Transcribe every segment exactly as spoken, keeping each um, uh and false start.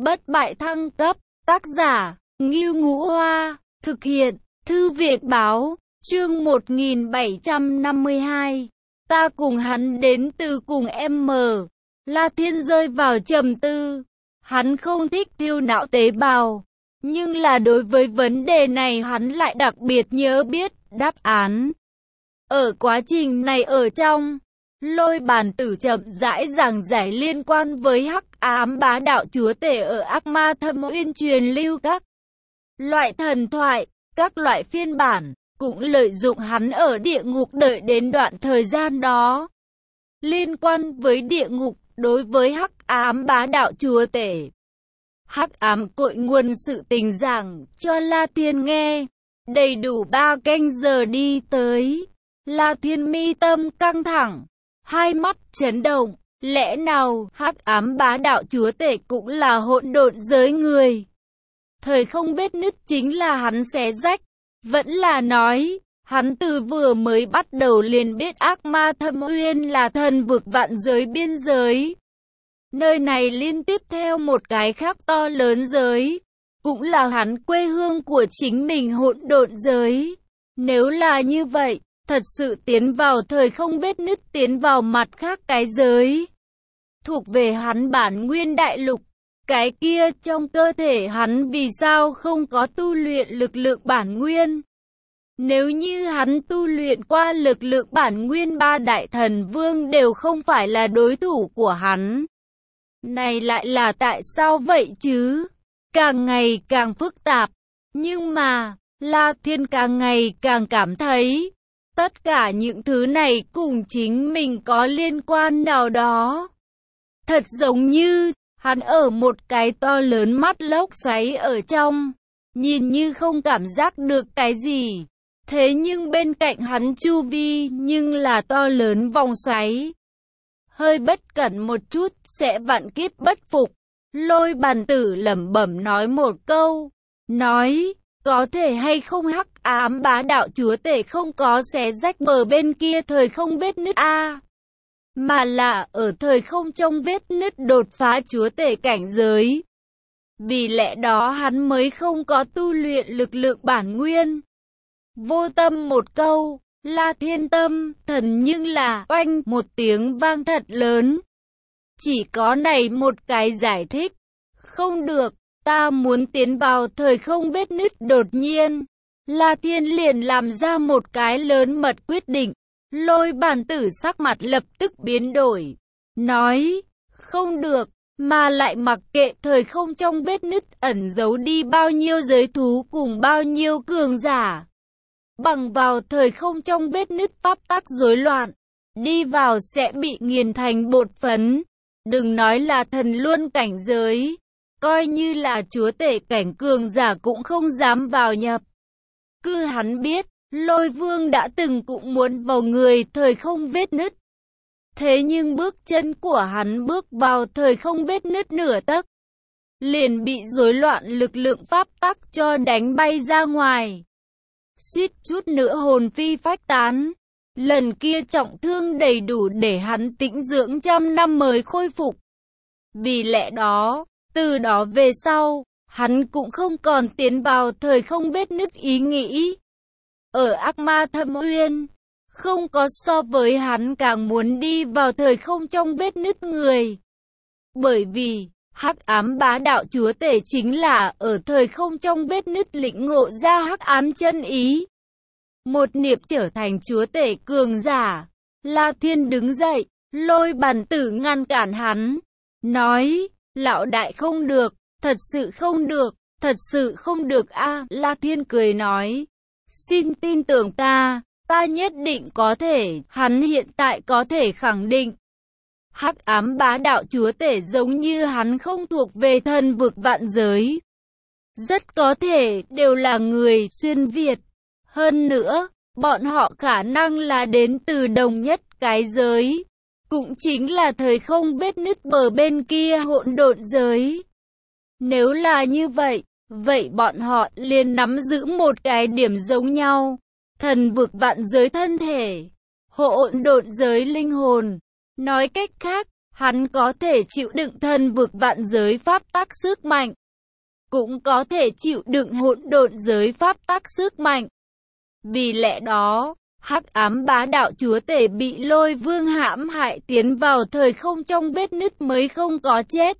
Bất bại thăng cấp, tác giả, Ngưu Ngũ Hoa, thực hiện, Thư viện Báo, chương một nghìn bảy trăm năm mươi hai. Ta cùng hắn đến từ cùng em mờ. La Thiên rơi vào trầm tư. Hắn không thích thiêu não tế bào, nhưng là đối với vấn đề này hắn lại đặc biệt nhớ biết đáp án. Ở quá trình này ở trong, Lôi Bàn Tử chậm rãi giảng giải liên quan với hắc ám bá đạo chúa tể ở Ác Ma Thâm Uyên truyền lưu các loại thần thoại, các loại phiên bản, cũng lợi dụng hắn ở địa ngục đợi đến đoạn thời gian đó. Liên quan với địa ngục, đối với hắc ám bá đạo chúa tể, hắc ám cội nguồn sự tình giảng cho La Thiên nghe, đầy đủ ba canh giờ đi tới. La Thiên mi tâm căng thẳng, hai mắt chấn động, lẽ nào hắc ám bá đạo chúa tể cũng là hỗn độn giới người? Thời không vết nứt chính là hắn xé rách, vẫn là nói, hắn từ vừa mới bắt đầu liền biết Ác Ma Thâm Uyên là thần vực vạn giới biên giới. Nơi này liên tiếp theo một cái khác to lớn giới, cũng là hắn quê hương của chính mình hỗn độn giới. Nếu là như vậy, thật sự tiến vào thời không vết nứt, tiến vào mặt khác cái giới thuộc về hắn bản nguyên đại lục. Cái kia trong cơ thể hắn vì sao không có tu luyện lực lượng bản nguyên? Nếu như hắn tu luyện qua lực lượng bản nguyên, ba đại thần vương đều không phải là đối thủ của hắn. Này lại là tại sao vậy chứ? Càng ngày càng phức tạp. Nhưng mà, La Thiên càng ngày càng cảm thấy, tất cả những thứ này cùng chính mình có liên quan nào đó. Thật giống như, hắn ở một cái to lớn mắt lốc xoáy ở trong, nhìn như không cảm giác được cái gì. Thế nhưng bên cạnh hắn chu vi nhưng là to lớn vòng xoáy. Hơi bất cẩn một chút sẽ vạn kiếp bất phục. Lôi Bàn Tử lẩm bẩm nói một câu, nói, có thể hay không hắc ám bá đạo chúa tể không có xé rách bờ bên kia thời không vết nứt a, mà là ở thời không trong vết nứt đột phá chúa tể cảnh giới. Vì lẽ đó hắn mới không có tu luyện lực lượng bản nguyên. Vô tâm một câu, La Thiên tâm thần nhưng là oanh một tiếng vang thật lớn. Chỉ có này một cái giải thích. Không được, ta muốn tiến vào thời không vết nứt đột nhiên. La Thiên liền làm ra một cái lớn mật quyết định. Lôi Bàn Tử sắc mặt lập tức biến đổi. Nói, không được, mà lại mặc kệ thời không trong vết nứt ẩn giấu đi bao nhiêu giới thú cùng bao nhiêu cường giả. Bằng vào thời không trong vết nứt pháp tắc rối loạn, đi vào sẽ bị nghiền thành bột phấn. Đừng nói là thần luân cảnh giới, coi như là chúa tể cảnh cường giả cũng không dám vào nhập. Cứ hắn biết, Lôi Vương đã từng cũng muốn vào người thời không vết nứt. Thế nhưng bước chân của hắn bước vào thời không vết nứt nửa tấc, liền bị rối loạn lực lượng pháp tắc cho đánh bay ra ngoài. Suýt chút nữa hồn phi phách tán. Lần kia trọng thương đầy đủ để hắn tĩnh dưỡng trăm năm mới khôi phục. Vì lẽ đó, từ đó về sau, hắn cũng không còn tiến vào thời không vết nứt ý nghĩ. Ở Ác Ma Thâm Uyên, không có so với hắn càng muốn đi vào thời không trong vết nứt người. Bởi vì, hắc ám bá đạo chúa tể chính là ở thời không trong vết nứt lĩnh ngộ ra hắc ám chân ý. Một niệm trở thành chúa tể cường giả. La Thiên đứng dậy, Lôi Bàn Tử ngăn cản hắn. Nói, lão đại không được, thật sự không được, thật sự không được a. La Thiên cười nói, xin tin tưởng ta, ta nhất định có thể. Hắn hiện tại có thể khẳng định, hắc ám bá đạo chúa tể giống như hắn không thuộc về thần vực vạn giới. Rất có thể đều là người xuyên Việt. Hơn nữa, bọn họ khả năng là đến từ đồng nhất cái giới, cũng chính là thời không vết nứt bờ bên kia hỗn độn giới. Nếu là như vậy, vậy bọn họ liền nắm giữ một cái điểm giống nhau, thần vực vạn giới thân thể, hỗn độn giới linh hồn. Nói cách khác, Hắn có thể chịu đựng thần vực vạn giới pháp tắc sức mạnh, cũng có thể chịu đựng hỗn độn giới pháp tắc sức mạnh. Vì lẽ đó, hắc ám bá đạo chúa tể bị Lôi Vương hãm hại tiến vào thời không trong vết nứt mới không có chết.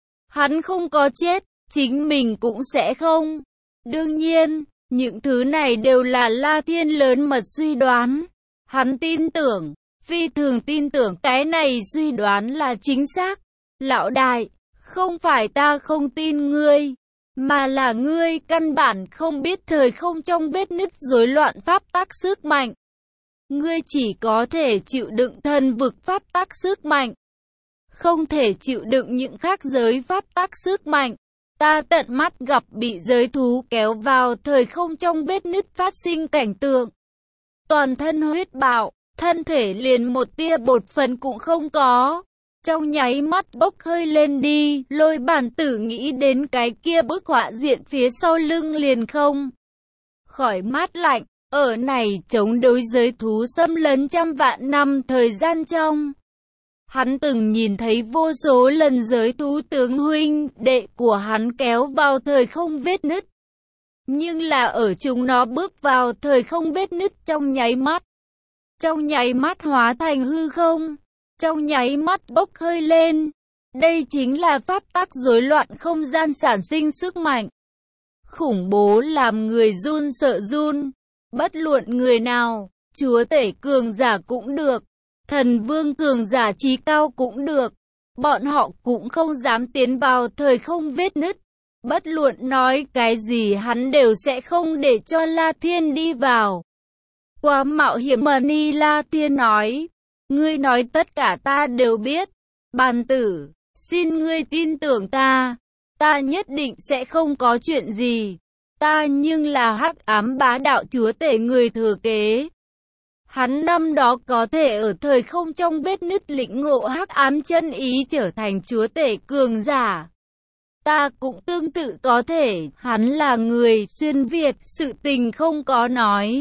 Hắn không có chết, chính mình cũng sẽ không. Đương nhiên, những thứ này đều là La Thiên lớn mật suy đoán. Hắn tin tưởng, phi thường tin tưởng cái này suy đoán là chính xác. Lão đại, không phải ta không tin ngươi, mà là ngươi căn bản không biết thời không trong vết nứt rối loạn pháp tắc sức mạnh. Ngươi chỉ có thể chịu đựng thần vực pháp tắc sức mạnh, không thể chịu đựng những khác giới pháp tắc sức mạnh. Ta tận mắt gặp bị giới thú kéo vào thời không trong vết nứt phát sinh cảnh tượng. Toàn thân huyết bạo, thân thể liền một tia bột phấn cũng không có. Trong nháy mắt bốc hơi lên đi, Lôi Bản Tử nghĩ đến cái kia bức họa diện phía sau lưng liền không khỏi mát lạnh. Ở này chống đối giới thú xâm lấn trăm vạn năm thời gian trong, hắn từng nhìn thấy vô số lần giới thú tướng huynh đệ của hắn kéo vào thời không vết nứt. Nhưng là ở chúng nó bước vào thời không vết nứt trong nháy mắt. Trong nháy mắt hóa thành hư không. Trong nháy mắt bốc hơi lên. Đây chính là pháp tắc rối loạn không gian sản sinh sức mạnh. Khủng bố làm người run sợ run. Bất luận người nào, chúa tể cường giả cũng được, thần vương cường giả trí cao cũng được, bọn họ cũng không dám tiến vào thời không vết nứt. Bất luận nói cái gì hắn đều sẽ không để cho La Thiên đi vào. Quá mạo hiểm mà ni La Thiên nói, ngươi nói tất cả ta đều biết, Bàn Tử, xin ngươi tin tưởng ta, ta nhất định sẽ không có chuyện gì. Ta nhưng là hắc ám bá đạo chúa tể người thừa kế. Hắn năm đó có thể ở thời không trong vết nứt lĩnh ngộ hắc ám chân ý trở thành chúa tể cường giả. Ta cũng tương tự có thể, hắn là người xuyên Việt, sự tình không có nói.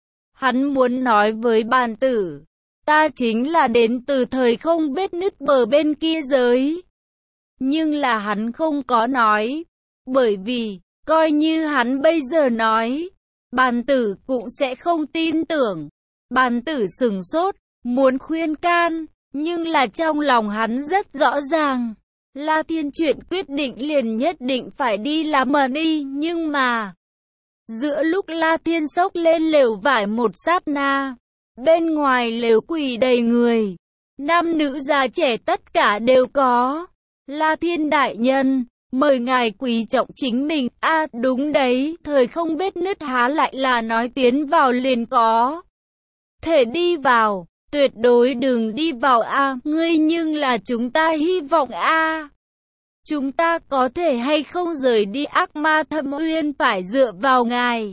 Hắn muốn nói với Bàn Tử, ta chính là đến từ thời không vết nứt bờ bên kia giới. Nhưng là hắn không có nói, bởi vì coi như hắn bây giờ nói, Bàn Tử cũng sẽ không tin tưởng. Bàn Tử sửng sốt, muốn khuyên can, nhưng là trong lòng hắn rất rõ ràng. La Thiên chuyện quyết định liền nhất định phải đi làm mà đi, nhưng mà giữa lúc La Thiên xốc lên lều vải một sát na, bên ngoài lều quỳ đầy người, nam nữ già trẻ tất cả đều có. La Thiên đại nhân, mời ngài quý trọng chính mình. A à, đúng đấy, thời không vết nứt há lại là nói tiến vào liền có thể đi vào, tuyệt đối đừng đi vào a à, ngươi nhưng là chúng ta hy vọng a à. Chúng ta có thể hay không rời đi ác ma thâm uyên phải dựa vào ngài.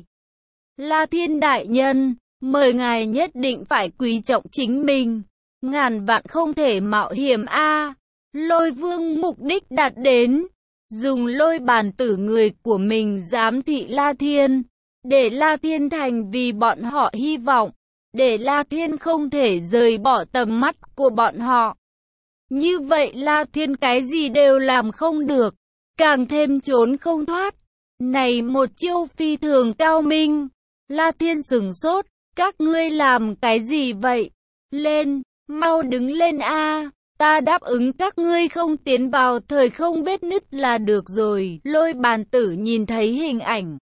La Thiên đại nhân, mời ngài nhất định phải quý trọng chính mình, ngàn vạn không thể mạo hiểm a à. Lôi Vương mục đích đạt đến, dùng Lôi Bản Tử người của mình giám thị La Thiên, để La Thiên thành vì bọn họ hy vọng, để La Thiên không thể rời bỏ tầm mắt của bọn họ. Như vậy La Thiên cái gì đều làm không được, càng thêm trốn không thoát. Này một chiêu phi thường cao minh. La Thiên sửng sốt, các ngươi làm cái gì vậy? Lên, mau đứng lên a. Ta đáp ứng các ngươi không tiến vào thời không vết nứt là được rồi. Lôi Bàn Tử nhìn thấy hình ảnh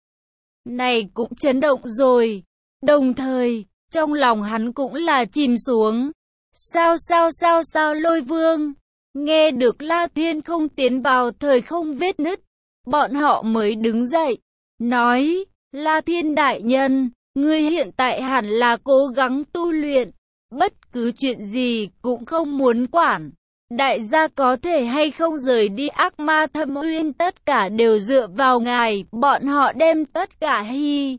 này cũng chấn động rồi. Đồng thời, trong lòng hắn cũng là chìm xuống. Sao sao sao sao Lôi Vương? Nghe được La Thiên không tiến vào thời không vết nứt, bọn họ mới đứng dậy, nói, La Thiên đại nhân, ngươi hiện tại hẳn là cố gắng tu luyện. Bất cứ chuyện gì cũng không muốn quản. Đại gia có thể hay không rời đi ác ma thâm uyên tất cả đều dựa vào ngài. Bọn họ đem tất cả hy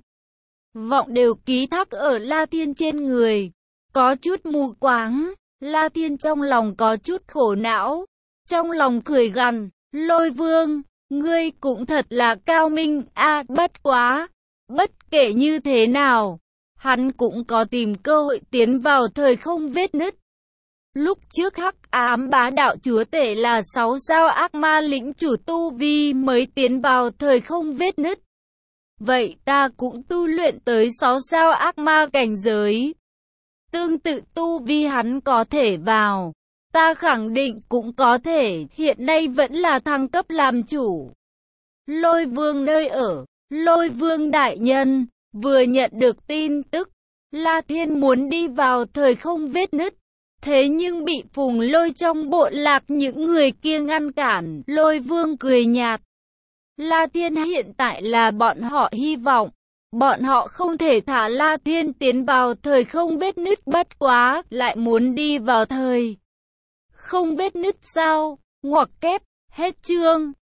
vọng đều ký thác ở La Thiên trên người. Có chút mù quáng, La Thiên trong lòng có chút khổ não. Trong lòng cười gằn, Lôi Vương, ngươi cũng thật là cao minh a à, bất quá. Bất kể như thế nào, hắn cũng có tìm cơ hội tiến vào thời không vết nứt. Lúc trước hắc ám bá đạo chúa tể là sáu sao ác ma lĩnh chủ tu vi mới tiến vào thời không vết nứt. Vậy ta cũng tu luyện tới sáu sao ác ma cảnh giới. Tương tự tu vi hắn có thể vào. Ta khẳng định cũng có thể, hiện nay vẫn là thăng cấp làm chủ. Lôi vương nơi ở, Lôi vương đại nhân, vừa nhận được tin tức, La Thiên muốn đi vào thời không vết nứt. Thế nhưng bị Phùng Lôi trong bộ lạc những người kia ngăn cản, Lôi vương cười nhạt. La Thiên hiện tại là bọn họ hy vọng. Bọn họ không thể thả La Thiên tiến vào thời không vết nứt, bất quá, lại muốn đi vào thời không vết nứt sao? Ngoặc kép, hết chương.